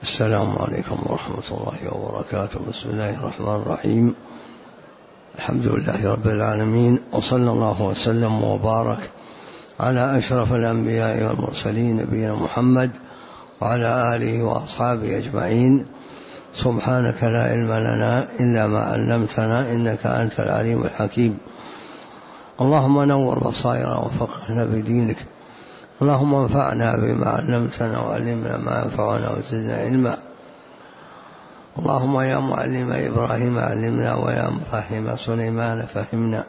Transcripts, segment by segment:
السلام عليكم ورحمة الله وبركاته. بسم الله الرحمن الرحيم. الحمد لله رب العالمين، وصلى الله وسلم وبارك على أشرف الأنبياء والمرسلين نبينا محمد وعلى آله وأصحابه أجمعين. سبحانك لا علم لنا إلا ما علمتنا إنك أنت العليم الحكيم. اللهم نور بصائرنا وفقهنا بدينك، اللهم انفعنا بما علمتنا وعلمنا ما ينفعنا وزدنا علما. اللهم يا معلم إبراهيم علمنا ويا مفهم سليمان فهمنا.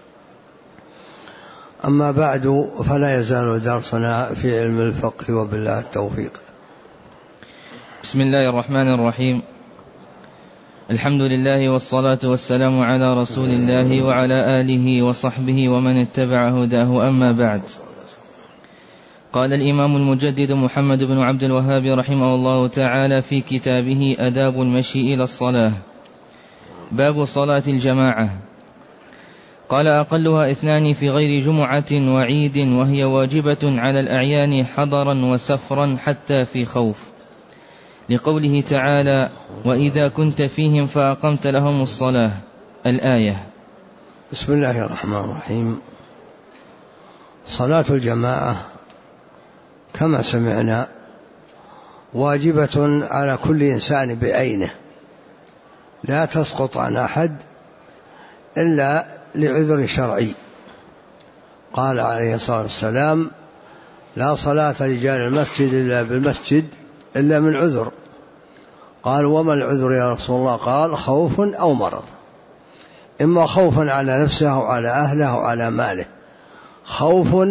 أما بعد، فلا يزال درسنا في علم الفقه وبالله التوفيق. بسم الله الرحمن الرحيم. الحمد لله والصلاة والسلام على رسول الله وعلى آله وصحبه ومن اتبع هداه، أما بعد. قال الإمام المجدد محمد بن عبد الوهاب رحمه الله تعالى في كتابه آداب المشي إلى الصلاة: باب صلاة الجماعة. قال: أقلها 2 في غير جمعة وعيد، وهي واجبة على الأعيان حضرا وسفرا حتى في خوف، لقوله تعالى: وإذا كنت فيهم فأقمت لهم الصلاة، الآية. بسم الله الرحمن الرحيم. صلاة الجماعة كما سمعنا واجبة على كل إنسان بعينه، لا تسقط عن أحد إلا لعذر شرعي. قال عليه الصلاة والسلام: لا صلاة لجار المسجد إلا بالمسجد إلا من عذر. قال: وما العذر يا رسول الله؟ قال: خوف أو مرض، إما خوفا على نفسه أو على أهله أو على ماله. خوف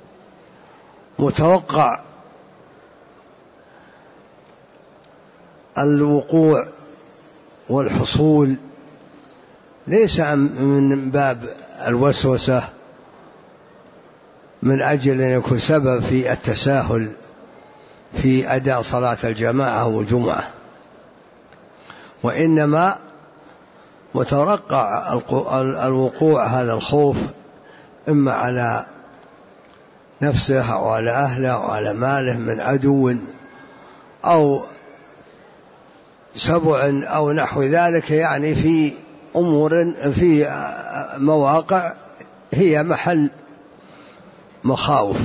متوقع الوقوع والحصول، ليس من باب الوسوسة من أجل أن يكون سبب في التساهل في أداء صلاة الجماعة والجمعة، وإنما متوقع الوقوع هذا الخوف إما على نفسه أو على أهله أو على ماله من عدو أو سبع أو نحو ذلك، يعني في أمور في مواقع هي محل مخاوف،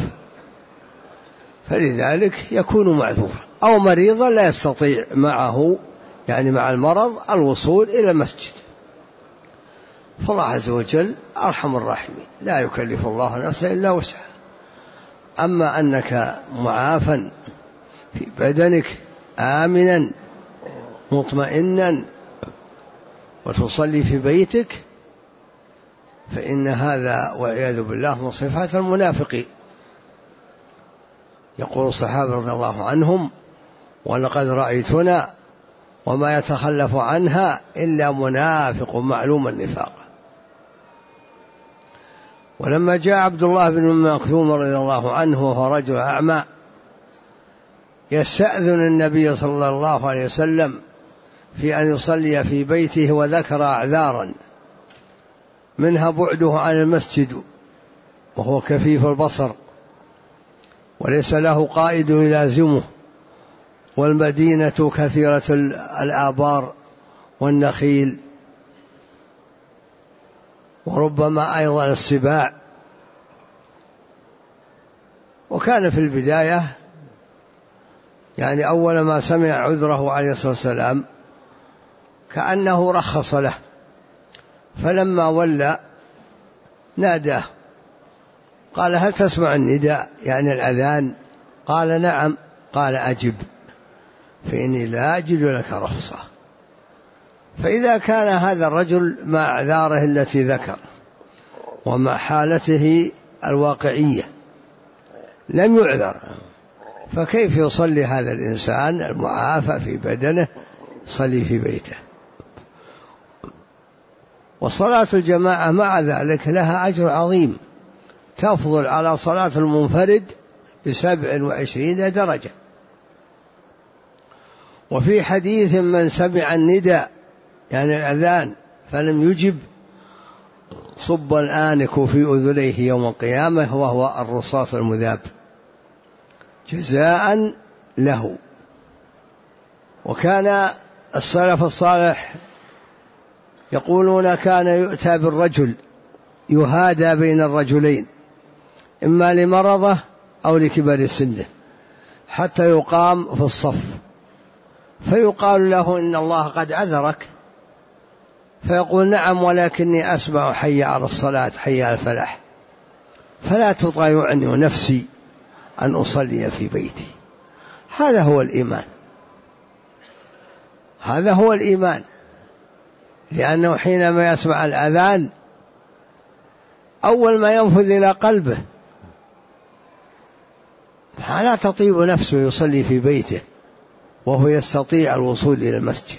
فلذلك يكون معذورا. أو مريضا لا يستطيع معه، يعني مع المرض، الوصول إلى المسجد، فالله عز وجل أرحم الراحمين، لا يكلف الله نفسا إلا وسعها. أما أنك معافى في بدنك آمنا مطمئنا وتصلي في بيتك، فإن هذا والعياذ بالله من صفات المنافقين. يقول الصحابة رضي الله عنهم: ولقد رأيتنا وما يتخلف عنها إلا منافق معلوم النفاق. ولما جاء عبد الله بن مكتوم رضي الله عنه وهو رجل أعمى يستأذن النبي صلى الله عليه وسلم في أن يصلي في بيته، وذكر أعذارا منها بعده عن المسجد وهو كفيف البصر وليس له قائد يلازمه، والمدينة كثيرة الآبار والنخيل، وربما أيضا السباع. وكان في البداية يعني أول ما سمع عذره عليه الصلاة والسلام كأنه رخص له، فلما ولى ناداه قال: هل تسمع النداء يعني الأذان؟ قال: نعم. قال: أجب فإني لا أجد لك رخصة. فإذا كان هذا الرجل مع أعذاره التي ذكر ومع حالته الواقعية لم يعذر، فكيف يصلي هذا الإنسان المعافى في بدنه يصلي في بيته؟ وصلاة الجماعة مع ذلك لها أجر عظيم، تفضل على صلاة المنفرد ب27 درجة. وفي حديث: من سمع النداء يعني الأذان فلم يجب صب الآنك في أذنيه يوم القيامة وهو الرصاص المذاب جزاء له. وكان السلف الصالح يقولون كان يؤتى بالرجل يهادى بين الرجلين إما لمرضه أو لكبر سنه حتى يقام في الصف، فيقال له إن الله قد عذرك، فيقول نعم ولكني أسمع حي على الصلاة حي على الفلاح، فلا تطاوعني نفسي أن أصلي في بيتي. هذا هو الإيمان، هذا هو الإيمان، لأنه حينما يسمع الأذان أول ما ينفذ إلى قلبه، فلا تطيب نفسه يصلي في بيته وهو يستطيع الوصول إلى المسجد.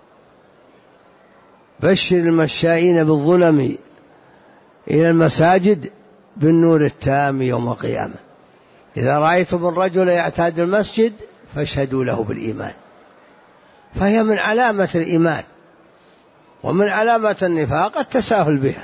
بشر المشائين بالظلم إلى المساجد بالنور التام يوم القيامة. إذا رأيتم الرجل يعتاد المسجد فاشهدوا له بالإيمان، فهي من علامة الإيمان، ومن علامة النفاق التساهل بها.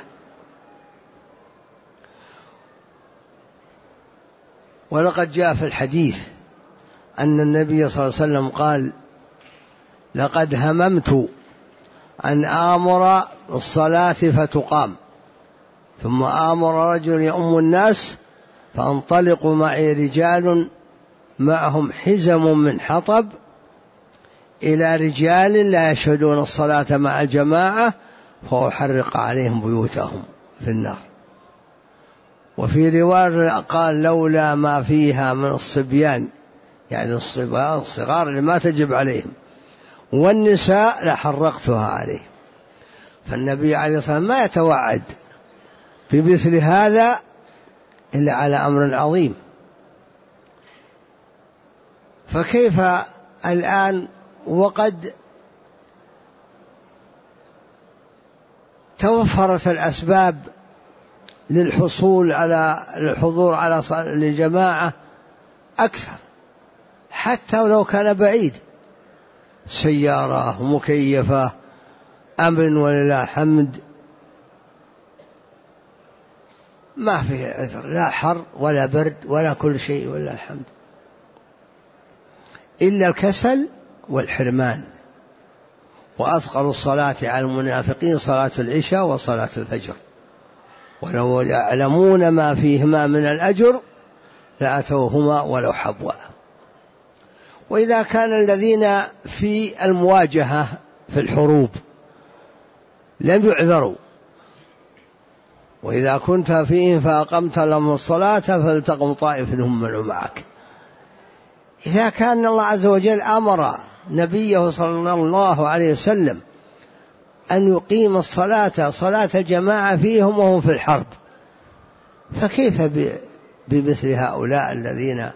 ولقد جاء في الحديث أن النبي صلى الله عليه وسلم قال لقد هممت أن آمر بالصلاة فتقام ثم آمر رجل يؤم الناس فانطلق معي رجال معهم حزم من حطب إلى رجال لا يشهدون الصلاة مع الجماعة فأحرق عليهم بيوتهم في النار. وفي رواية قال لولا ما فيها من الصبيان، يعني الصغار اللي ما تجب عليهم، والنساء لحرقتها عليهم. فالنبي عليه الصلاة والسلام ما يتوعد بمثل هذا إلا على أمر عظيم. فكيف الآن وقد توفرت الأسباب للحصول على الحضور على الجماعة أكثر، حتى ولو كان بعيد، سيارة مكيفة أمن ولله الحمد، ما فيه عذر، لا حر ولا برد ولا كل شيء ولله الحمد، إلا الكسل والحرمان. وأثقل الصلاة على المنافقين صلاة العشاء وصلاة الفجر، ولو يعلمون ما فيهما من الأجر لأتوهما ولو حبوا. وإذا كان الذين في المواجهة في الحروب لم يعذروا، وإذا كنت فيهم فأقمت لهم الصلاة فلتقم طائف منهم معك. إذا كان الله عز وجل أمر نبيه صلى الله عليه وسلم أن يقيم الصلاة صلاة الجماعة فيهم وهم في الحرب، فكيف بمثل هؤلاء الذين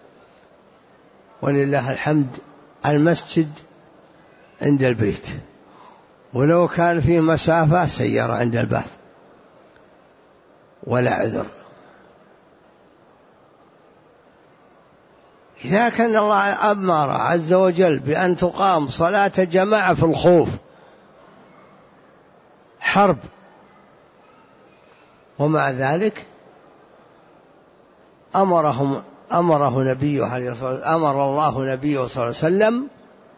ولله الحمد المسجد عند البيت، ولو كان فيه مسافة سيارة عند الباب ولا عذر. إذا كان الله أمر عز وجل بأن تقام صلاة الجماعة في الخوف حرب، ومع ذلك أمر الله نبيه صلى الله عليه وسلم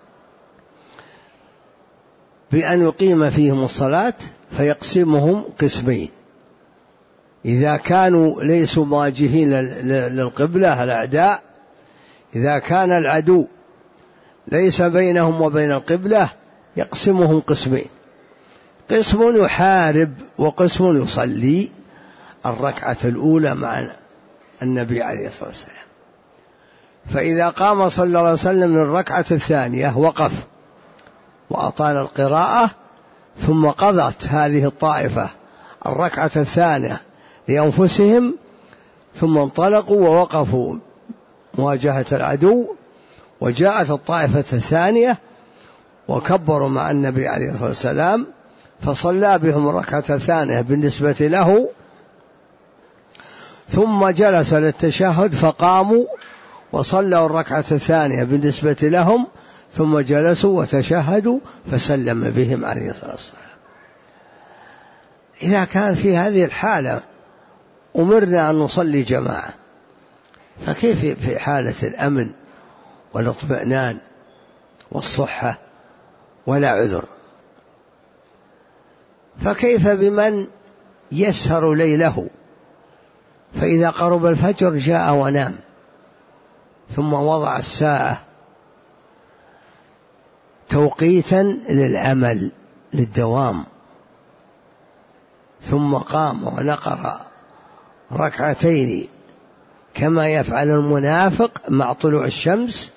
بأن يقيم فيهم الصلاة فيقسمهم قسمين. إذا كانوا ليسوا مواجهين للقبلة الأعداء، إذا كان العدو ليس بينهم وبين القبلة يقسمهم قسمين، قسم يحارب وقسم يصلي الركعة الأولى مع النبي عليه الصلاة والسلام. فإذا قام صلى الله عليه وسلم من الركعة الثانية وقف وأطال القراءة، ثم قضت هذه الطائفة الركعة الثانية لأنفسهم، ثم انطلقوا ووقفوا مواجهة العدو، وجاءت الطائفة الثانية وكبروا مع النبي عليه الصلاة والسلام، فصلى بهم الركعة الثانية بالنسبة له، ثم جلس للتشهد فقاموا وصلوا الركعة الثانية بالنسبة لهم، ثم جلسوا وتشهدوا فسلم بهم عليه الصلاة والسلام. إذا كان في هذه الحالة أمرنا أن نصلي جماعة، فكيف في حالة الأمن والاطمئنان والصحة ولا عذر، فكيف بمن يسهر ليله فإذا قرب الفجر جاء ونام، ثم وضع الساعة توقيتا للعمل للدوام، ثم قام ونقر ركعتين كما يفعل المنافق مع طلوع الشمس،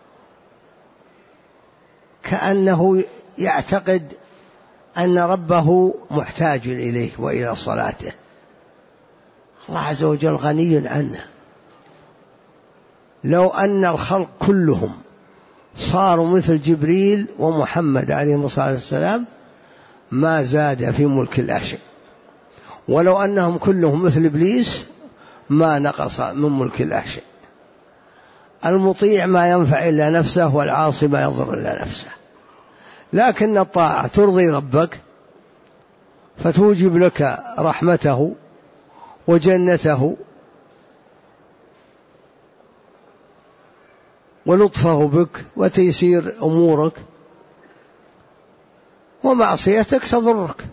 كأنه يعتقد أن ربه محتاج إليه وإلى صلاته. الله عز وجل غني عنه. لو أن الخلق كلهم صاروا مثل جبريل ومحمد عليه الصلاة والسلام ما زاد في ملك الله شيء، ولو أنهم كلهم مثل إبليس ما نقص من ملك الله شيء. المطيع ما ينفع إلا نفسه، والعاصي ما يضر إلا نفسه. لكن الطاعة ترضي ربك فتوجب لك رحمته وجنته ولطفه بك وتيسير أمورك، ومعصيتك تضرك.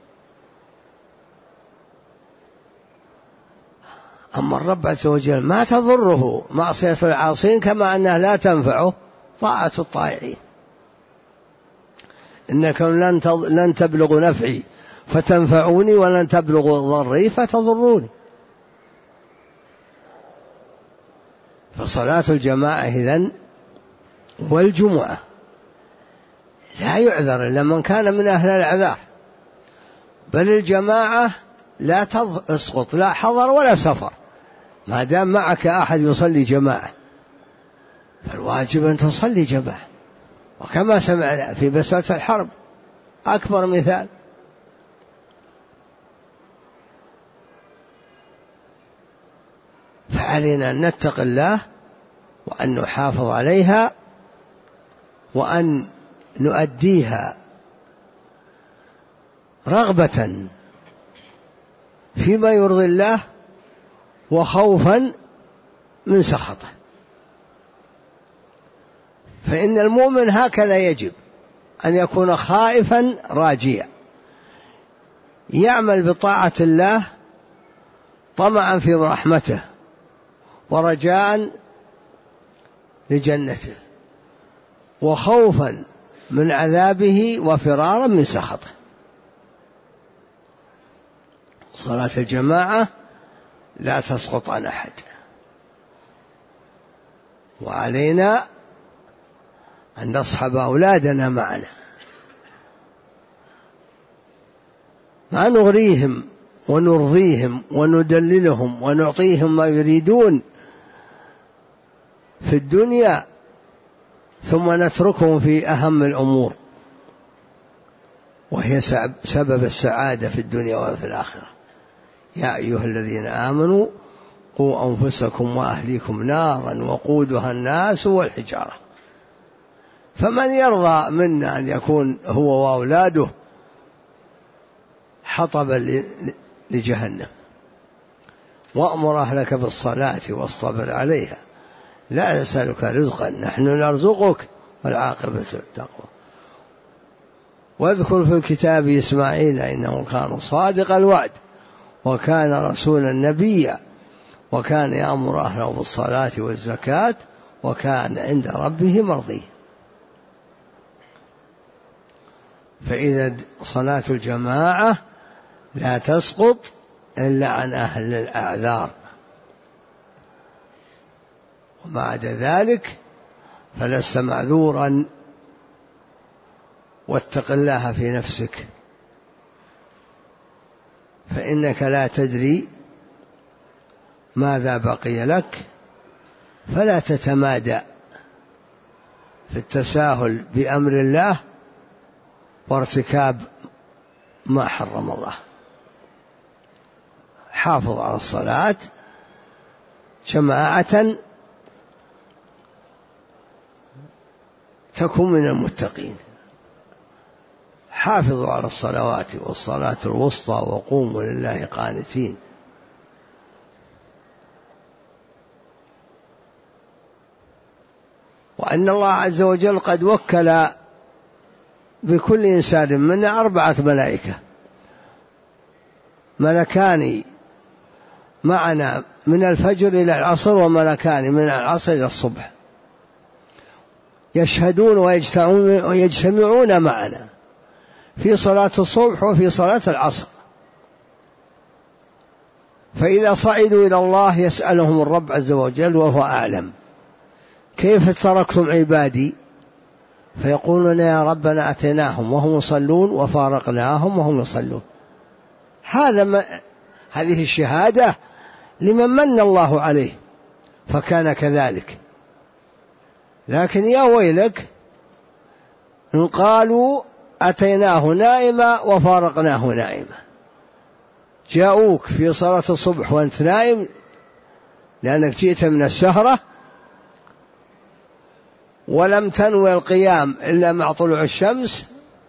أما الرب عز وجل ما تضره معصية العاصين، كما أنها لا تنفعه طاعة الطائعين. إنكم لن تبلغوا نفعي فتنفعوني، ولن تبلغوا ضري فتضروني. فصلاة الجماعة إذن والجمعة لا يعذر إلا من كان من أهل الأعذار، بل الجماعة لا تسقط لا حضر ولا سفر، ما دام معك أحد يصلي جماعة فالواجب أن تصلي جماعة. وكما سمعنا في مسألة الحرب أكبر مثال، فعلينا أن نتقي الله وأن نحافظ عليها وأن نؤديها رغبة فيما يرضي الله وخوفا من سخطه. فإن المؤمن هكذا يجب أن يكون خائفا راجيا، يعمل بطاعة الله طمعا في رحمته ورجاء لجنته، وخوفا من عذابه وفرارا من سخطه. صلاة الجماعة لا تسقط عن أحد، وعلينا أن نصحب أولادنا معنا، ما نغريهم ونرضيهم وندللهم ونعطيهم ما يريدون في الدنيا ثم نتركهم في أهم الأمور، وهي سبب السعادة في الدنيا وفي الآخرة. يا أيها الذين آمنوا قوا أنفسكم وأهليكم نارا وقودها الناس والحجارة. فمن يرضى منا أن يكون هو وأولاده حطبا لجهنم؟ وأمر أهلك بالصلاة واصطبر عليها لا نسألك رزقا نحن نرزقك والعاقبة للتقوى. واذكر في الكتاب إسماعيل إنه كان صادق الوعد وكان رسولا نبيا وكان يأمر أهله بالصلاة والزكاة وكان عند ربه مرضيا. فإذا صلاة الجماعة لا تسقط إلا عن أهل الأعذار، وما عدا ذلك فلست معذورا. واتق الله في نفسك فإنك لا تدري ماذا بقي لك، فلا تتمادى في التساهل بأمر الله وارتكاب ما حرم الله. حافظ على الصلاة جماعة تكون من المتقين. حافظوا على الصلوات والصلاة الوسطى وقوموا لله قانتين. وأن الله عز وجل قد وكل بكل إنسان منا 4 ملائكة، ملكان معنا من الفجر إلى العصر، وملكان من العصر إلى الصبح، يشهدون ويجتمعون معنا في صلاة الصبح وفي صلاة العصر. فإذا صعدوا إلى الله يسألهم الرب عز وجل وهو أعلم: كيف تركتم عبادي؟ فيقولون: يا ربنا أتيناهم وهم يصلون وفارقناهم وهم يصلون. هذه الشهادة لمن من الله عليه فكان كذلك. لكن يا ويلك إن قالوا أتيناه نائما وفارقناه نائما، جاءوك في صلاة الصبح وأنت نائم لأنك جئت من السهرة ولم تنوي القيام إلا مع طلوع الشمس،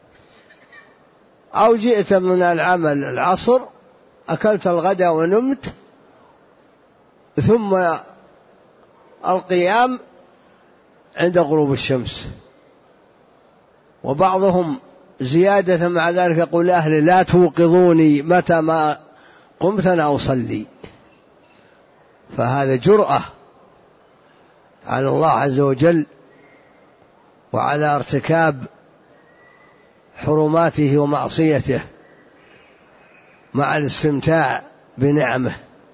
أو جئت من العمل العصر أكلت الغداء ونمت، ثم القيام عند غروب الشمس. وبعضهم زيادة مع ذلك يقول: أهلي لا توقظوني متى ما قمت أنا أصلي. فهذا جرأة على الله عز وجل وعلى ارتكاب حرماته ومعصيته مع الاستمتاع بنعمه.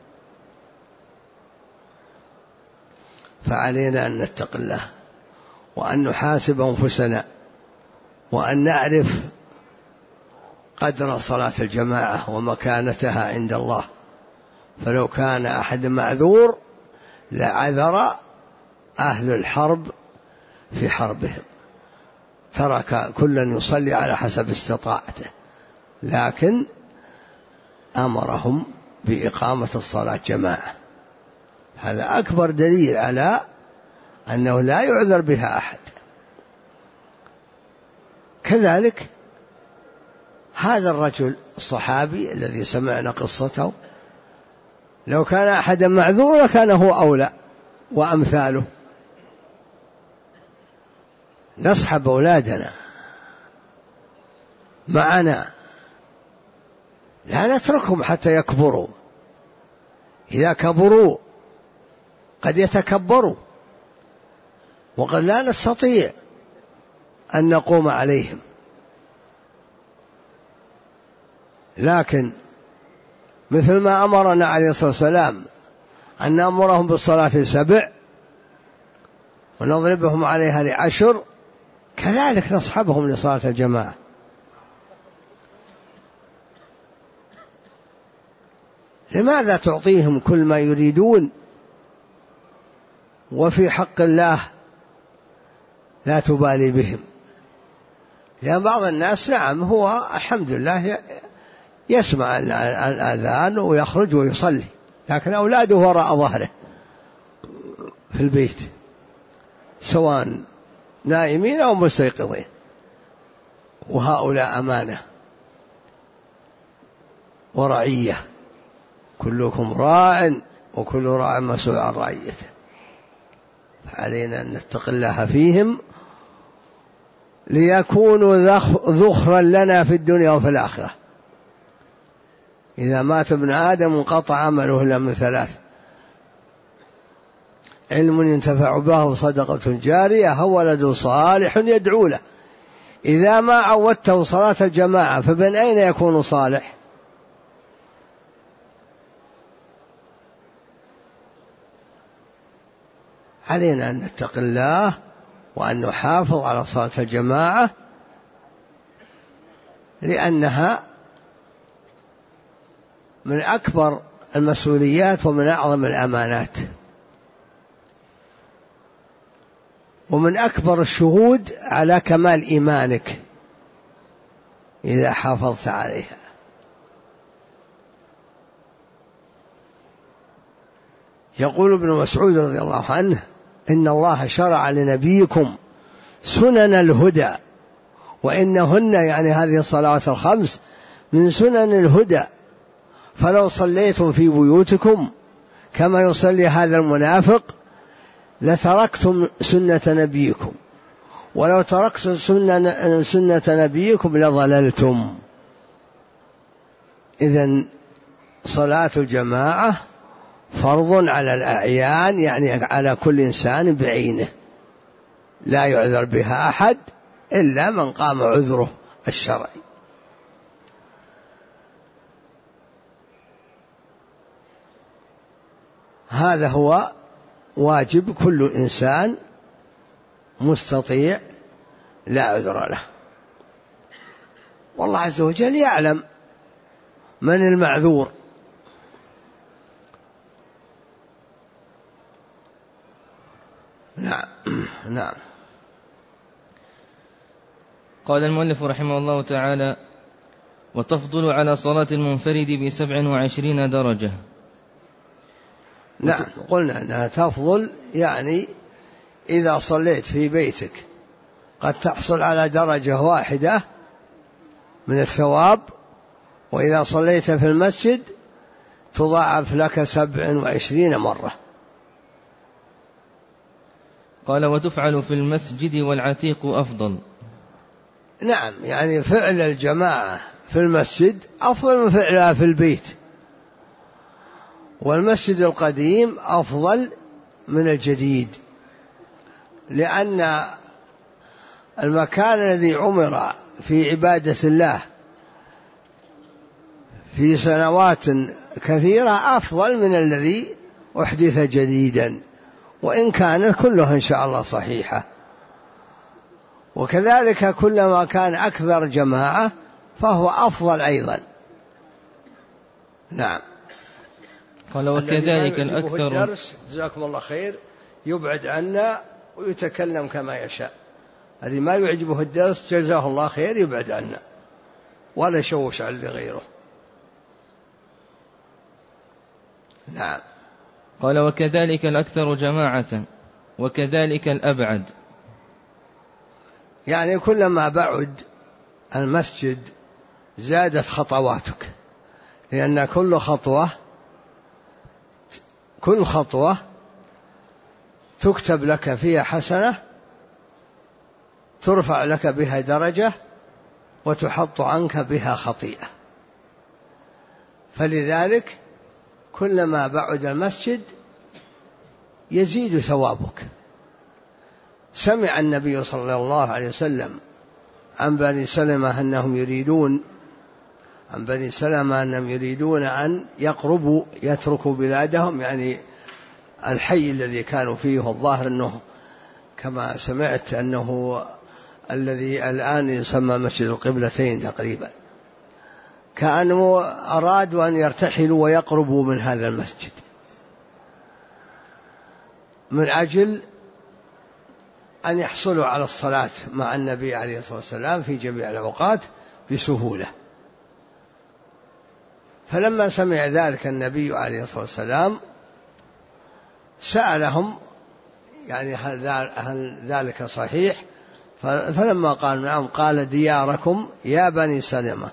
فعلينا أن نتق الله وأن نحاسب أنفسنا وأن نعرف قدر صلاة الجماعة ومكانتها عند الله. فلو كان أحد معذور لعذر أهل الحرب في حربهم، ترك كلا يصلي على حسب استطاعته، لكن أمرهم بإقامة الصلاة جماعة. هذا أكبر دليل على أنه لا يعذر بها أحد. كذلك هذا الرجل الصحابي الذي سمعنا قصته، لو كان أحدا معذور لكان هو أولى وأمثاله. نصحب أولادنا معنا، لا نتركهم حتى يكبروا. إذا كبروا قد يتكبروا وقد لا نستطيع أن نقوم عليهم، لكن مثل ما أمرنا عليه الصلاة والسلام أن نأمرهم بالصلاة 7 ونضربهم عليها 10، كذلك نصحبهم لصلاة الجماعة. لماذا تعطيهم كل ما يريدون وفي حق الله لا تبالي بهم؟ لأن بعض الناس نعم هو الحمد لله يسمع الأذان ويخرج ويصلي، لكن أولاده وراء ظهره في البيت سواء نائمين أو مستيقظين، وهؤلاء أمانة ورعية، كلكم راع وكل راع مسؤول عن رعيته. فعلينا أن نتق الله فيهم ليكونوا ذخرا لنا في الدنيا وفي الآخرة. إذا مات ابن آدم انقطع عمله إلا من 3: علم ينتفع به، صدقة جارية، أو ولد صالح يدعو له. إذا ما عودته صلاة الجماعة فمن أين يكون صالح؟ علينا أن نتق الله وأن نحافظ على صلاة الجماعة، لأنها من أكبر المسؤوليات ومن أعظم الأمانات ومن أكبر الشهود على كمال إيمانك إذا حافظت عليها. يقول ابن مسعود رضي الله عنه: إن الله شرع لنبيكم سنن الهدى، وإنهن يعني هذه الصلوات 5 من سنن الهدى، فلو صليتم في بيوتكم كما يصلي هذا المنافق لتركتم سنة نبيكم، ولو تركتم سنة نبيكم لضللتم. إذن صلاة الجماعة فرض على الأعيان، يعني على كل إنسان بعينه، لا يعذر بها أحد إلا من قام عذره الشرعي. هذا هو واجب كل إنسان مستطيع لا عذر له، والله عز وجل يعلم من المعذور. نعم. قال المؤلف رحمه الله تعالى: وتفضل على صلاة المنفرد ب27 درجة. نعم، قلنا أنها تفضل، يعني إذا صليت في بيتك قد تحصل على درجة واحدة من الثواب، وإذا صليت في المسجد تضاعف لك 27 مرة. قال: وتفعل في المسجد والعتيق أفضل. نعم، يعني فعل الجماعة في المسجد أفضل من فعلها في البيت، والمسجد القديم أفضل من الجديد، لأن المكان الذي عمر في عبادة الله في سنوات كثيرة أفضل من الذي أحدث جديدا، وإن كان كلها إن شاء الله صحيحة. وكذلك كلما كان أكثر جماعة فهو أفضل أيضا. نعم. قال: وكذلك الأكثر الدرس جزاكم الله خير يبعد عنا ويتكلم كما يشاء، الذي ما يعجبه الدرس جزاه الله خير يبعد عنا ولا يشوش على غيره. نعم. قال: وكذلك الأكثر جماعة وكذلك الأبعد، يعني كلما بعد المسجد زادت خطواتك، لأن كل خطوة تكتب لك فيها حسنة، ترفع لك بها درجة، وتحط عنك بها خطيئة. فلذلك كلما بعد المسجد يزيد ثوابك. سمع النبي صلى الله عليه وسلم عن بني سلمة أنهم يريدون أن يقربوا يتركوا بلادهم، يعني الحي الذي كانوا فيه، الظاهر أنه كما سمعت أنه الذي الآن يسمى مسجد القبلتين تقريبا، كأنه أرادوا أن يرتحلوا ويقربوا من هذا المسجد من أجل أن يحصلوا على الصلاة مع النبي عليه الصلاة والسلام في جميع الأوقات بسهولة. فلما سمع ذلك النبي عليه الصلاة والسلام سألهم يعني هل ذلك صحيح؟ فلما قال نعم، قال: دياركم يا بني سلمة،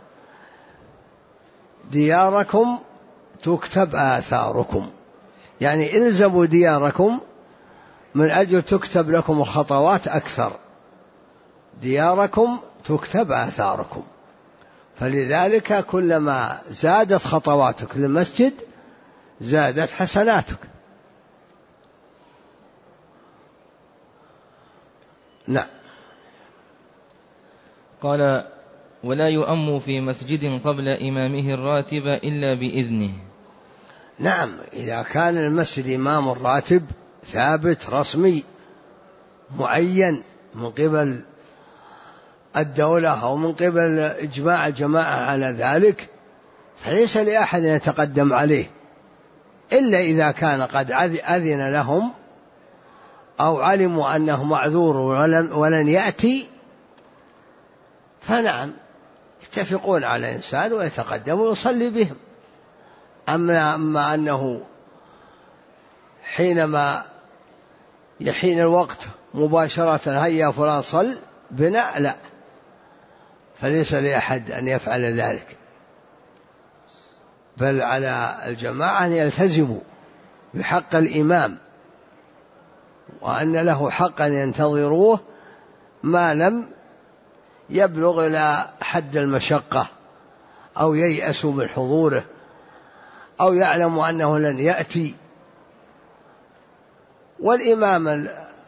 دياركم تكتب آثاركم، يعني إلزموا دياركم من أجل تكتب لكم الخطوات أكثر، دياركم تكتب آثاركم. فلذلك كلما زادت خطواتك للمسجد زادت حسناتك. نعم. قال: ولا يؤم في مسجد قبل إمامه الراتب إلا بإذنه. نعم، إذا كان المسجد إمام الراتب ثابت رسمي معين من قبل الدولة أو من قبل إجماع الجماعة على ذلك، فليس لأحد أن يتقدم عليه إلا إذا كان قد أذن لهم أو علموا أنه معذور ولن يأتي، فنعم يتفقون على إنسان ويتقدم ويصلي بهم. أما أنه حينما يحين الوقت مباشرة هيا فلان صل بنا، لا، فليس لأحد أن يفعل ذلك، بل على الجماعة أن يلتزموا بحق الإمام وأن له حقا ينتظروه ما لم يبلغ إلى حد المشقة أو ييأسوا من حضوره أو يعلموا أنه لن يأتي. والإمام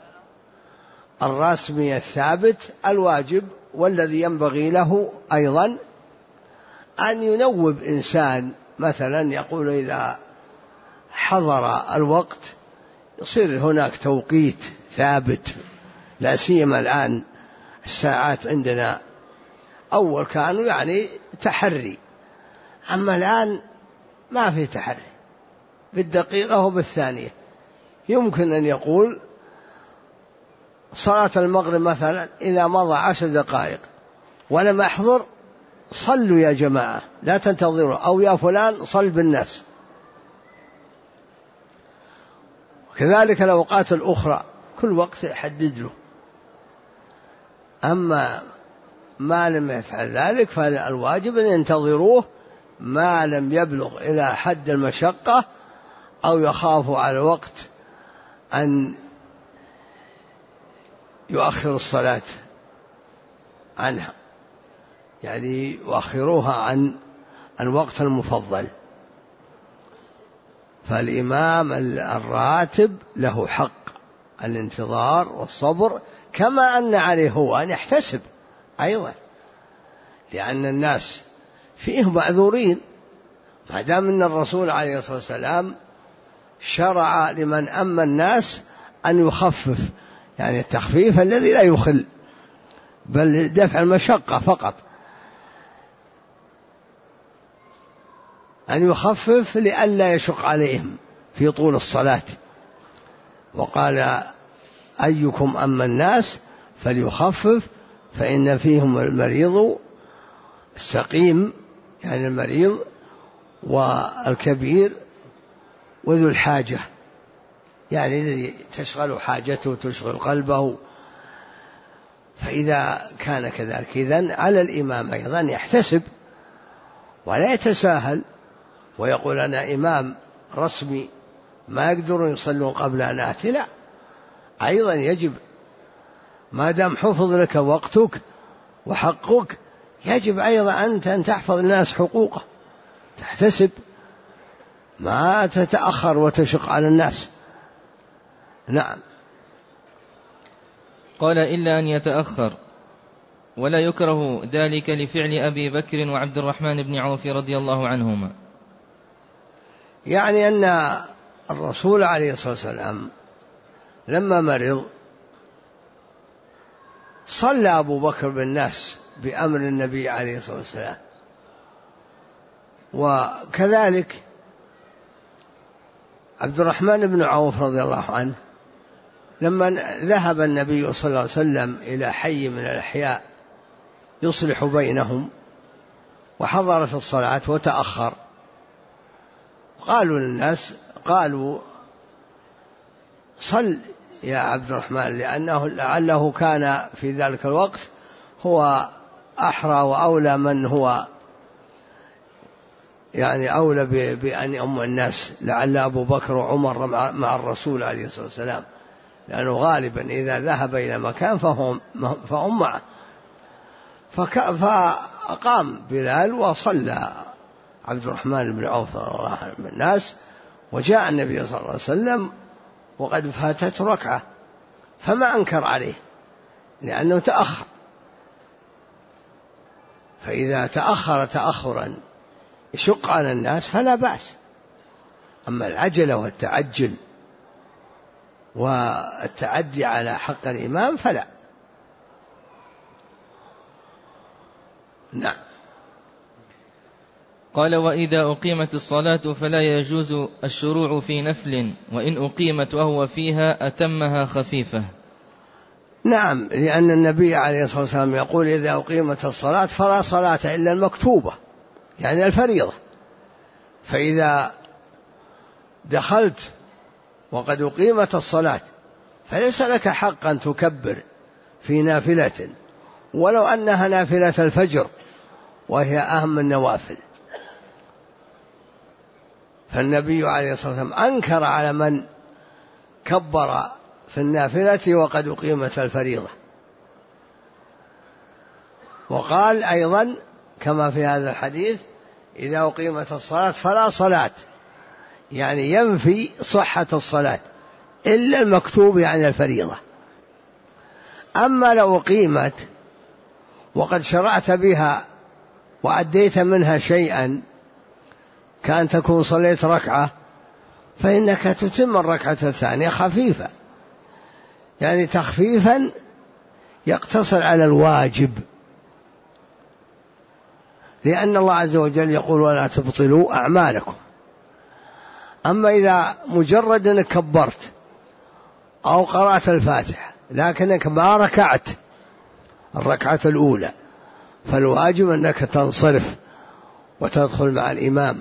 الرسمي الثابت الواجب والذي ينبغي له أيضا أن ينوب إنسان، مثلا يقول إذا حضر الوقت يصير هناك توقيت ثابت، لا سيما الآن الساعات عندنا، أول كانوا يعني تحري، أما الآن ما في تحري، بالدقيقة وبالثانية. يمكن أن يقول صلاة المغرب مثلا إذا مضى 10 دقائق ولم أحضر صلوا يا جماعة لا تنتظروا، أو يا فلان صل بالنفس. كذلك الأوقات الأخرى كل وقت يحدد له. أما ما لم يفعل ذلك فالواجب أن ينتظروه ما لم يبلغ إلى حد المشقة أو يخافوا على الوقت أن يؤخر الصلاة عنها، يعني يؤخروها عن الوقت المفضل. فالإمام الراتب له حق الانتظار والصبر، كما أن عليه هو أن يحتسب أيضا، لأن الناس فيهم معذورين، ما دام أن الرسول عليه الصلاة والسلام شرع لمن أما الناس أن يخفف، يعني التخفيف الذي لا يخل بل دفع المشقة فقط، أن يخفف لئلا يشق عليهم في طول الصلاة. وقال أيكم أما الناس فليخفف فإن فيهم المريض السقيم، يعني المريض والكبير وذو الحاجة، يعني الذي تشغل حاجته تشغل قلبه. فإذا كان كذلك إذن على الإمام أيضا يحتسب ولا يتساهل ويقول أنا إمام رسمي ما يقدرون يصلون قبل أن آتي، لا، أيضا يجب ما دام حفظ لك وقتك وحقك يجب أيضا أنت أن تحفظ الناس حقوقه، تحتسب ما تتأخر وتشق على الناس. نعم. قال إلا أن يتأخر، ولا يكره ذلك لفعل أبي بكر وعبد الرحمن بن عوف رضي الله عنهما. يعني أن الرسول عليه الصلاة والسلام لما مرض صلى أبو بكر بالناس بأمر النبي عليه الصلاة والسلام، وكذلك عبد الرحمن بن عوف رضي الله عنه لما ذهب النبي صلى الله عليه وسلم إلى حي من الأحياء يصلح بينهم وحضرت الصلاة وتأخر، قالوا للناس قالوا صل يا عبد الرحمن، لأنه لعله كان في ذلك الوقت هو أحرى وأولى من هو يعني أولى بأن يؤم الناس، لعل أبو بكر وعمر مع الرسول عليه الصلاة والسلام، لأنه غالبا إذا ذهب إلى مكان فهم معه. فأقام بلال وصلى عبد الرحمن بن عوف رضي الله عنه بالناس، وجاء النبي صلى الله عليه وسلم وقد فاتت ركعة فما أنكر عليه لأنه تأخر. فإذا تأخر تأخرا يشق على الناس فلا بأس، أما العجلة والتعجل والتعدي على حق الإمام فلا. نعم. قال وإذا أقيمت الصلاة فلا يجوز الشروع في نفل، وإن أقيمت وهو فيها أتمها خفيفة. نعم، لأن النبي عليه الصلاة والسلام يقول إذا أقيمت الصلاة فلا صلاة إلا المكتوبة، يعني الفريضة. فإذا دخلت وقد أقيمت الصلاة فليس لك حق أن تكبر في نافلة ولو أنها نافلة الفجر وهي أهم النوافل. فالنبي عليه الصلاة والسلام أنكر على من كبر في النافلة وقد أقيمت الفريضة. وقال أيضا كما في هذا الحديث إذا أقيمت الصلاة فلا صلاة، يعني ينفي صحة الصلاة إلا المكتوب يعني الفريضة. أما لو أقيمت وقد شرعت بها وأديت منها شيئا كأن تكون صليت ركعة فإنك تتم الركعة الثانية خفيفة، يعني تخفيفا يقتصر على الواجب، لأن الله عز وجل يقول ولا تبطلوا أعمالكم. أما إذا مجرد أنك كبرت أو قرأت الفاتحة لكنك ما ركعت الركعة الأولى فالواجب أنك تنصرف وتدخل مع الإمام،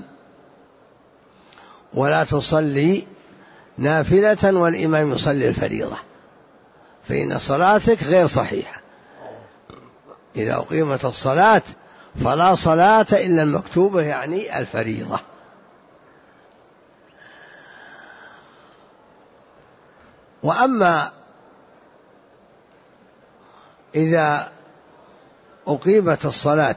ولا تصلي نافلة والإمام يصلي الفريضة، فإن صلاتك غير صحيحة. إذا أقيمت الصلاة فلا صلاة إلا المكتوبة يعني الفريضة. وأما إذا أقيمت الصلاة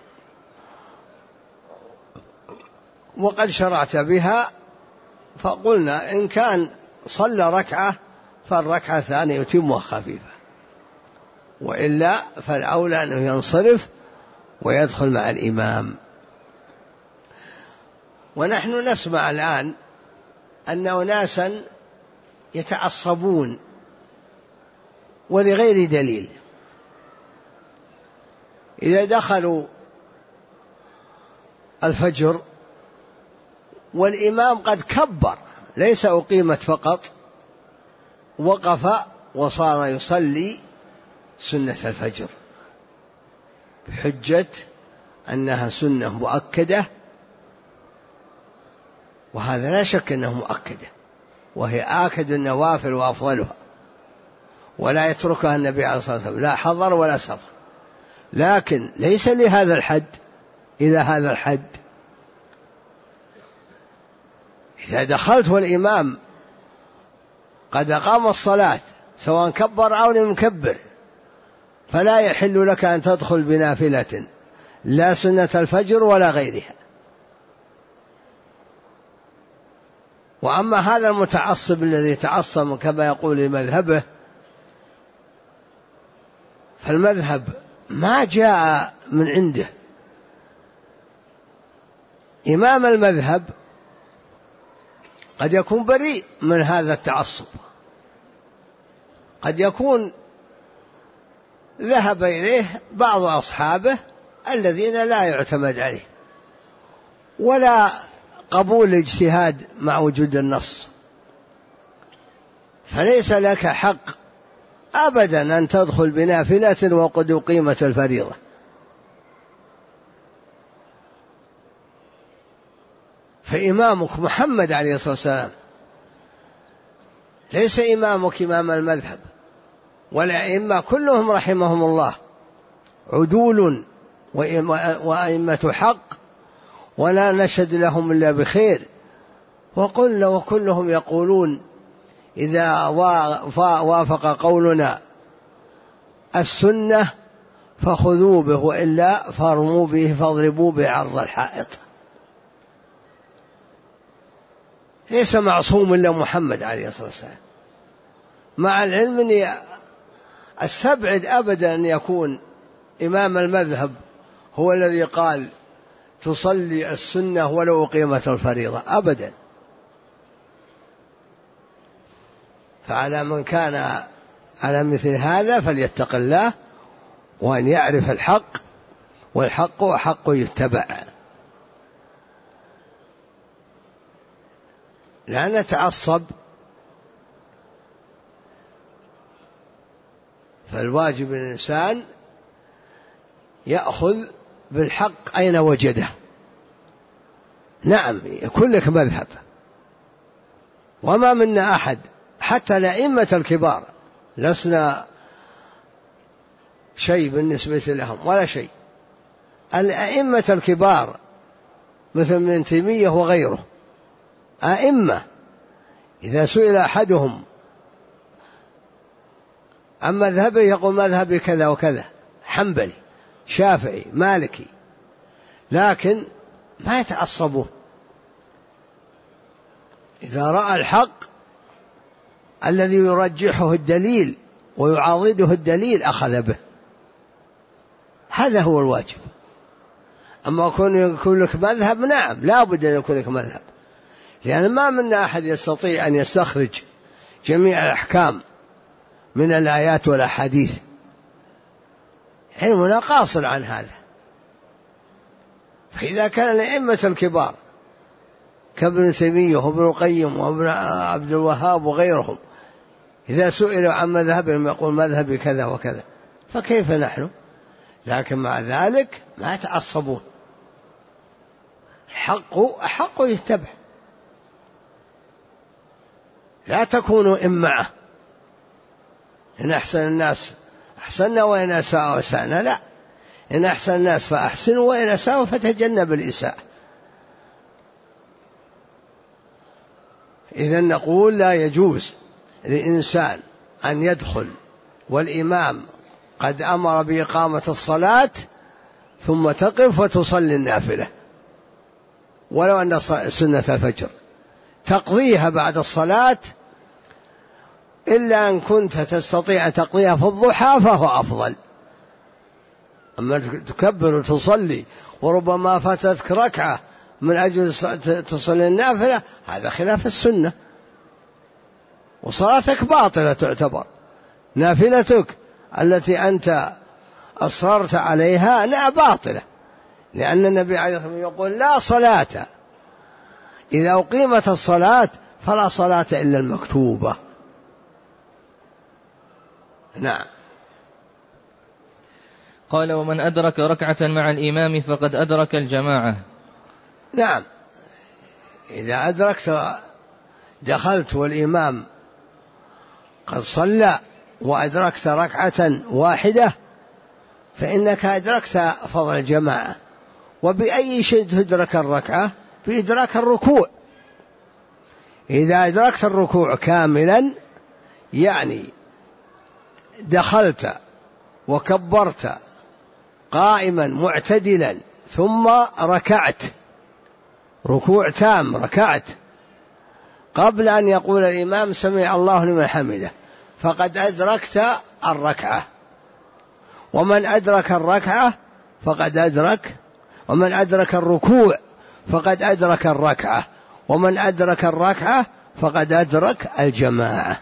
وقد شرعت بها فقلنا إن كان صلى ركعة فالركعة الثانية يتمها خفيفة، وإلا فالأولى أنه ينصرف ويدخل مع الإمام. ونحن نسمع الآن أن أناسا يتعصبون ولغير دليل، إذا دخلوا الفجر والإمام قد كبر ليس أقيمت فقط، وقف وصار يصلي سنة الفجر بحجة أنها سنة مؤكدة، وهذا لا شك أنه مؤكدة وهي آكد النوافل وأفضلها، ولا يتركها النبي عليه الصلاة والسلام لا حضر ولا سفر، لكن ليس لهذا الحد إلى هذا الحد. إذا دخلت والإمام قد أقام الصلاة سواء كبر أو لم يكبر فلا يحل لك أن تدخل بنافلة لا سنة الفجر ولا غيرها. وأما هذا المتعصب الذي يتعصب كما يقول لمذهبه، فالمذهب ما جاء من عنده. إمام المذهب قد يكون بريء من هذا التعصب، قد يكون ذهب إليه بعض أصحابه الذين لا يعتمد عليه ولا قبول الاجتهاد مع وجود النص، فليس لك حق أبدا أن تدخل بنافلة وقد أقيمت الفريضة. فإمامك محمد عليه الصلاة والسلام ليس إمامك إمام المذهب، والأئمة كلهم رحمهم الله عدول وأئمة حق ولا نشهد لهم إلا بخير. وكلهم يقولون إذا وافق قولنا السنة فخذوا به وإلا فارموا به فاضربوا به عرض الحائط. ليس معصوم إلا محمد عليه الصلاة والسلام، مع العلم أني أستبعد أبدا أن يكون إمام المذهب هو الذي قال تصلي السنة ولو أقيمت الفريضة أبدا. فعلى من كان على مثل هذا فليتق الله وأن يعرف الحق، والحق أحق يتبع، لا نتعصب. فالواجب الإنسان يأخذ بالحق أين وجده. نعم يكون لك مذهب، وما منا أحد حتى الأئمة الكبار لسنا شيء بالنسبة لهم ولا شيء. الأئمة الكبار مثل ابن تيمية وغيره أئمة، إذا سئل أحدهم عن مذهبه يقول مذهبي كذا وكذا، حنبلي شافعي مالكي، لكن ما يتعصبون. إذا رأى الحق الذي يرجحه الدليل ويعاضده الدليل أخذ به، هذا هو الواجب. أما يكون لك مذهب، نعم لا بد أن يكون لك مذهب، لأن ما منا أحد يستطيع أن يستخرج جميع الأحكام من الآيات والأحاديث، علمنا قاصر عن هذا. فإذا كان الأئمة الكبار كابن تيمية وابن القيم وابن عبد الوهاب وغيرهم إذا سئلوا عن مذهبهم يقول مذهبي كذا وكذا، فكيف نحن؟ لكن مع ذلك ما يتعصبون، الحق يتبع، لا تكونوا إمعة، إن أحسن الناس أحسننا وإن أساءوا أسأنا، لا، إن أحسن الناس فأحسنوا وإن أساءوا فتجنب الإساءة. إذن نقول لا يجوز لإنسان أن يدخل والإمام قد أمر بإقامة الصلاة ثم تقف وتصلي النافلة، ولو أن سنة الفجر تقضيها بعد الصلاة، إلا أن كنت تستطيع تقضيها في الضحى فهو أفضل. أما تكبر وتصلي وربما فاتتك ركعة من أجل تصلي النافلة، هذا خلاف السنة، وصلاتك باطلة تعتبر. نافلتك التي أنت أصررت عليها باطلة، لأن النبي عليه الصلاة والسلام يقول لا صلاة إذا أقيمت الصلاة فلا صلاة إلا المكتوبة. نعم. قال ومن أدرك ركعة مع الإمام فقد أدرك الجماعة. نعم، إذا أدركت دخلت والإمام قد صلى وأدركت ركعة واحدة فإنك أدركت فضل الجماعة. وبأي شيء تدرك الركعة؟ بإدراك الركوع. إذا أدركت الركوع كاملا يعني دخلت وكبرت قائما معتدلا ثم ركعت ركوع تام، ركعت قبل أن يقول الإمام سمع الله لمن حمده، فقد أدركت الركعة. ومن أدرك الركعة فقد أدرك، ومن أدرك الركوع فقد أدرك الركعة، ومن أدرك الركعة فقد أدرك الجماعة.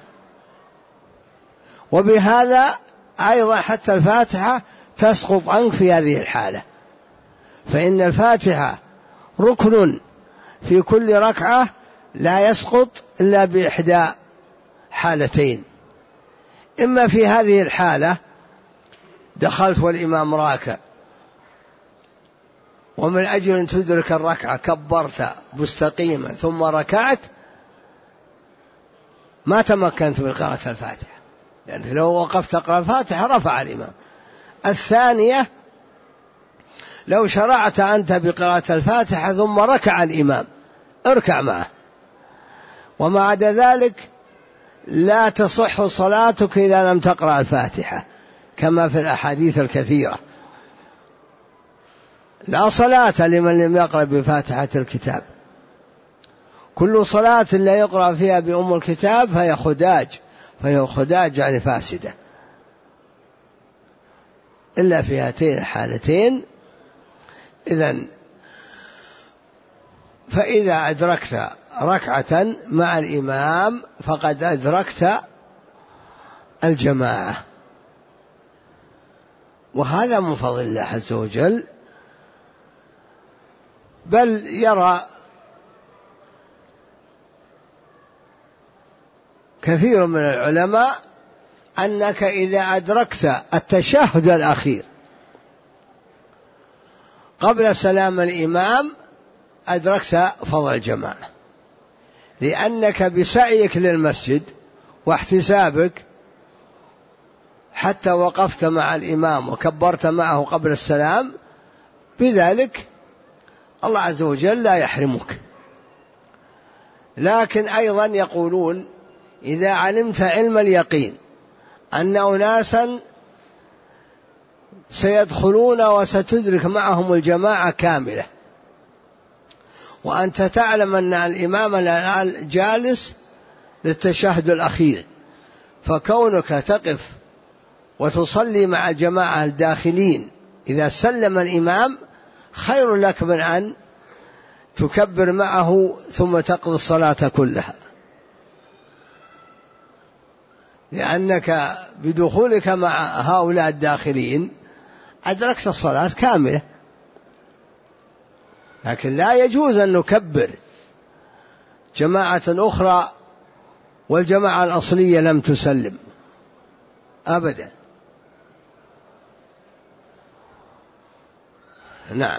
وبهذا أيضا حتى الفاتحة تسقط عنك في هذه الحالة، فإن الفاتحة ركن في كل ركعة لا يسقط إلا بإحدى حالتين: إما في هذه الحالة دخلت والإمام راكع ومن أجل أن تدرك الركعة كبرت مستقيما ثم ركعت، ما تمكنت من قراءة الفاتحة، لأن لو وقفت تقرأ الفاتحة رفع الإمام. الثانية لو شرعت أنت بقراءة الفاتحة ثم ركع الإمام اركع معه، وما عدا ذلك لا تصح صلاتك إذا لم تقرأ الفاتحة، كما في الأحاديث الكثيرة: لا صلاة لمن لم يقرأ بفاتحة الكتاب، كل صلاة لا يقرأ فيها بأم الكتاب فهي خداج يعني فاسدة، إلا في هاتين الحالتين. إذن فإذا أدركت ركعة مع الإمام فقد أدركت الجماعة، وهذا من فضل الله عز وجل. بل يرى كثير من العلماء أنك إذا أدركت التشهد الأخير قبل سلام الإمام أدركت فضل الجماعة، لأنك بسعيك للمسجد واحتسابك حتى وقفت مع الإمام وكبرت معه قبل السلام، بذلك الله عز وجل لا يحرمك. لكن أيضا يقولون إذا علمت علم اليقين أن أناسا سيدخلون وستدرك معهم الجماعة كاملة، وأنت تعلم أن الإمام الآن جالس للتشهد الأخير، فكونك تقف وتصلي مع الجماعة الداخلين إذا سلم الإمام خير لك من أن تكبر معه ثم تقضي الصلاة كلها، لأنك بدخولك مع هؤلاء الداخلين أدركت الصلاة كاملة. لكن لا يجوز أن نكبر جماعة أخرى والجماعة الأصلية لم تسلم أبدا. نعم.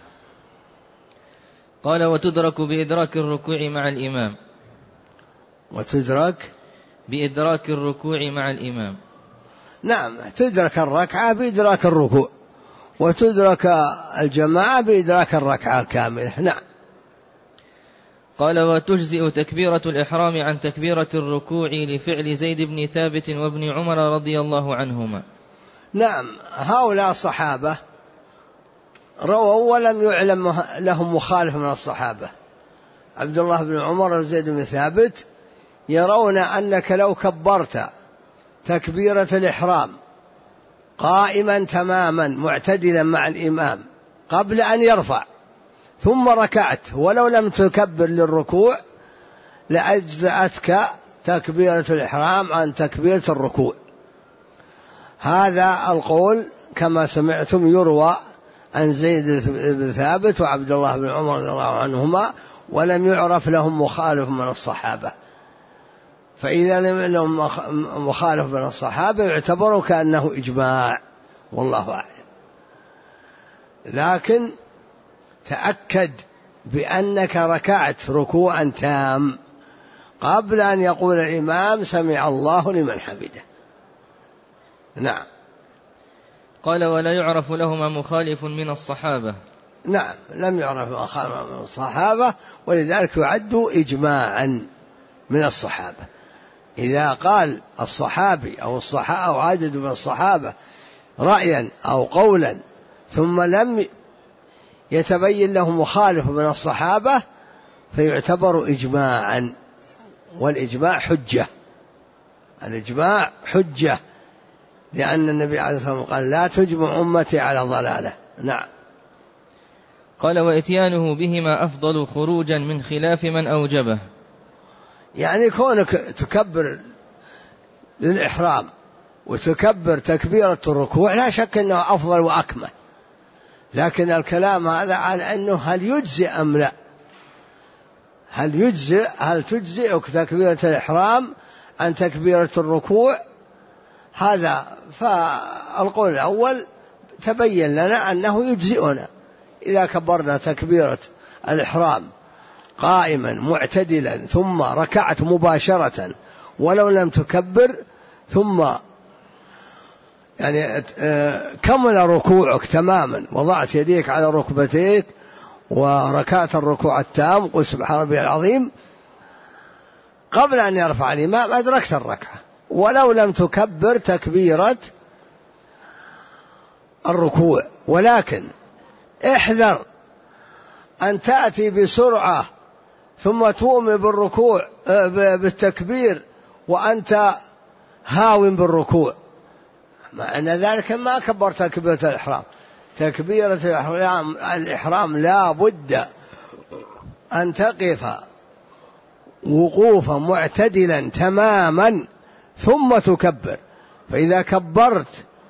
قال: وتدرك بإدراك الركوع مع الإمام. وتدرك بإدراك الركوع مع الإمام. نعم، تدرك الركعة بإدراك الركوع، وتدرك الجماعة بإدراك الركعة الكاملة. نعم. قال: وتجزئ تكبيرة الإحرام عن تكبيرة الركوع لفعل زيد بن ثابت وابن عمر رضي الله عنهما. نعم، هؤلاء الصحابة رووا ولم يعلم لهم مخالف من الصحابة. عبد الله بن عمر وزيد بن ثابت يرون أنك لو كبرت تكبيرة الإحرام قائما تماما معتدلا مع الإمام قبل أن يرفع ثم ركعت ولو لم تكبر للركوع لأجزأتك تكبيرة الإحرام عن تكبيرة الركوع. هذا القول كما سمعتم يروى عن زيد بن ثابت وعبد الله بن عمر رضي الله عنهما، ولم يعرف لهم مخالف من الصحابة، فإذا لم لهم مخالف من الصحابة يعتبر كأنه إجماع، والله أعلم. لكن تأكد بأنك ركعت ركوعا تام قبل أن يقول الإمام سمع الله لمن حمده. نعم. قال: ولا يعرف لهما مخالف من الصحابة. نعم، لم يعرف مخالف من الصحابة، ولذلك يعد إجماعا من الصحابة. إذا قال الصحابي أو عدد من الصحابة رأيا أو قولا ثم لم يتبين له مخالف من الصحابة فيعتبر إجماعا، والإجماع حجة. الإجماع حجة، لأن النبي عليه الصلاة والسلام قال: لا تجمع أمتي على ضلالة. نعم. قال: وإتيانه بهما أفضل خروجا من خلاف من أوجبه. يعني كونك تكبر للإحرام وتكبر تكبيرة الركوع لا شك أنه أفضل وأكمل، لكن الكلام هذا على أنه هل يجزئ أم لا، هل تجزئك تكبيرة الإحرام عن تكبيرة الركوع. هذا فالقول الأول تبين لنا أنه يجزئنا إذا كبرنا تكبيرة الإحرام قائما معتدلا ثم ركعت مباشرة ولو لم تكبر، ثم يعني كمل ركوعك تماما، وضعت يديك على ركبتيك وركعت الركوع التام، قل سبحان ربي العظيم، قبل أن يرفع الإمام أدركت الركعة ولو لم تكبر تكبيرة الركوع. ولكن احذر أن تأتي بسرعة ثم تؤمن بالركوع بالتكبير وأنت هاو بالركوع، مع أن ذلك ما كبرت تكبيرة الإحرام. تكبيرة الإحرام لا بد أن تقف وقوفا معتدلا تماما ثم تكبر، فإذا كبرت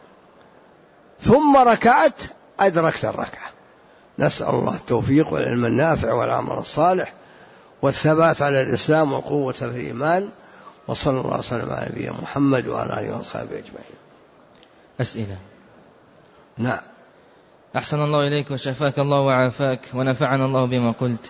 ثم ركعت أدركت الركعة. نسأل الله التوفيق والعلم النافع والعمل الصالح والثبات على الإسلام والقوة في الإيمان، وصلى الله وسلم على نبينا محمد وعلى آله وصحبه أجمعين. أسئلة. نعم. أحسن الله إليك وشفاك الله وعافاك ونفعنا الله بما قلت.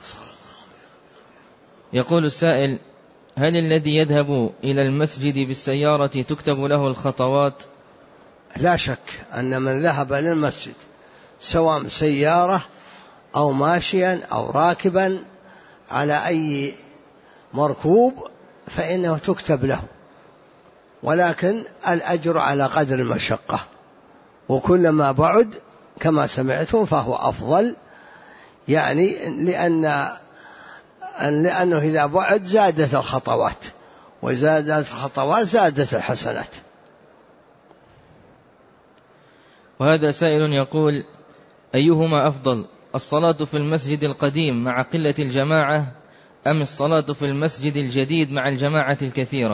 يقول السائل: هل الذي يذهب إلى المسجد بالسيارة تكتب له الخطوات؟ لا شك أن من ذهب للمسجد سواء سيارة أو ماشيا أو راكبا على أي مركوب فإنه تكتب له، ولكن الأجر على قدر المشقة، وكلما بعد كما سمعتم فهو أفضل، يعني لأنه إذا بعد زادت الخطوات، وزادت الخطوات زادت الحسنات. وهذا سائل يقول: أيهما أفضل، الصلاة في المسجد القديم مع قلة الجماعة أم الصلاة في المسجد الجديد مع الجماعة الكثيرة؟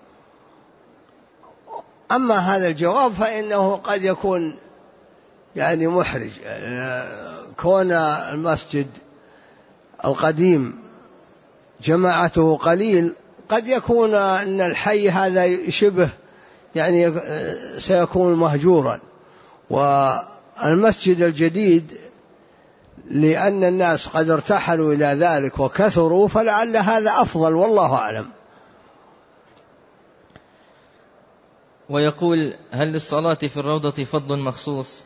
أما هذا الجواب فإنه قد يكون يعني محرج، كون المسجد القديم جماعته قليل قد يكون أن الحي هذا شبه يعني سيكون مهجورا، والمسجد الجديد لأن الناس قد ارتحلوا إلى ذلك وكثروا، فلعل هذا أفضل، والله أعلم. ويقول: هل للصلاة في الروضة فضل مخصوص؟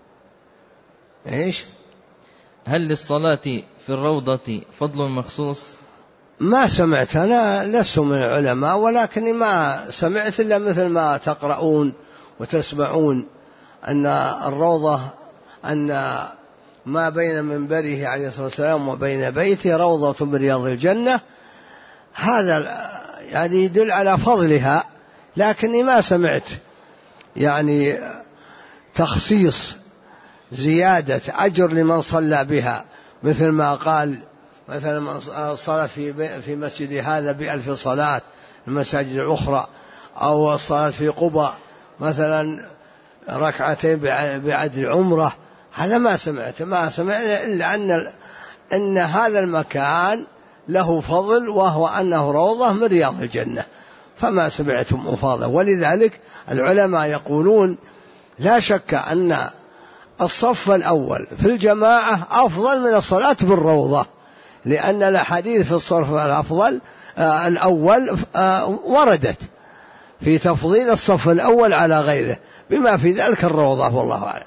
إيش؟ هل للصلاة في الروضة فضل مخصوص؟ ما سمعت، أنا لست من العلماء، ولكني ما سمعت إلا مثل ما تقرؤون وتسمعون أن الروضة، أن ما بين منبره عليه الصلاة والسلام وبين بيته روضة من رياض الجنة، هذا يعني يدل على فضلها، لكني ما سمعت يعني تخصيص زيادة أجر لمن صلى بها، مثل ما قال مثلا الصلاة في مسجد هذا ب1000 صلاة المساجد الأخرى، أو الصلاة في قباء مثلا ركعتين بعدل عمرة. هذا ما سمعت إلا أن هذا المكان له فضل، وهو أنه روضة من رياض الجنة، فما سمعت مفاضة. ولذلك العلماء يقولون لا شك أن الصف الأول في الجماعة أفضل من الصلاة بالروضة، لأن الأحاديث في الصف الأول وردت في تفضيل الصف الأول على غيره، بما في ذلك الروضة، والله أعلم.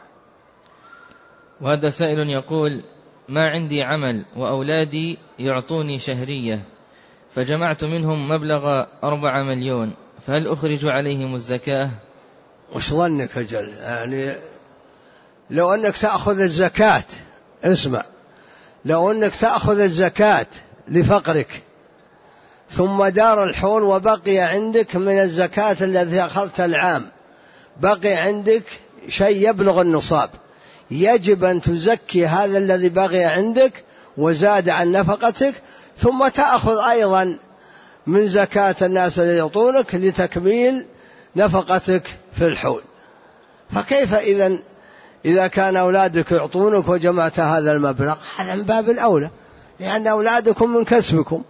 وهذا سائل يقول: ما عندي عمل وأولادي يعطوني شهرية، فجمعت منهم مبلغ 4 مليون، فهل أخرج عليهم الزكاة؟ وش ظنك أجل؟ يعني لو أنك تأخذ الزكاة، اسمع، لو أنك تأخذ الزكاة لفقرك ثم دار الحول وبقي عندك من الزكاة الذي أخذت العام بقي عندك شيء يبلغ النصاب، يجب أن تزكي هذا الذي بقي عندك وزاد عن نفقتك، ثم تأخذ أيضا من زكاة الناس الذي يعطونك لتكميل نفقتك في الحول. فكيف إذا كان أولادك يعطونك وجمعت هذا المبلغ؟ هذا من باب الأولى، لأن أولادكم من كسبكم.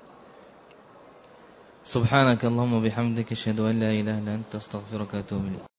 سبحانك اللهم وبحمدك، أشهد أن لا إله إلا أنت، أستغفرك وأتوب إليك.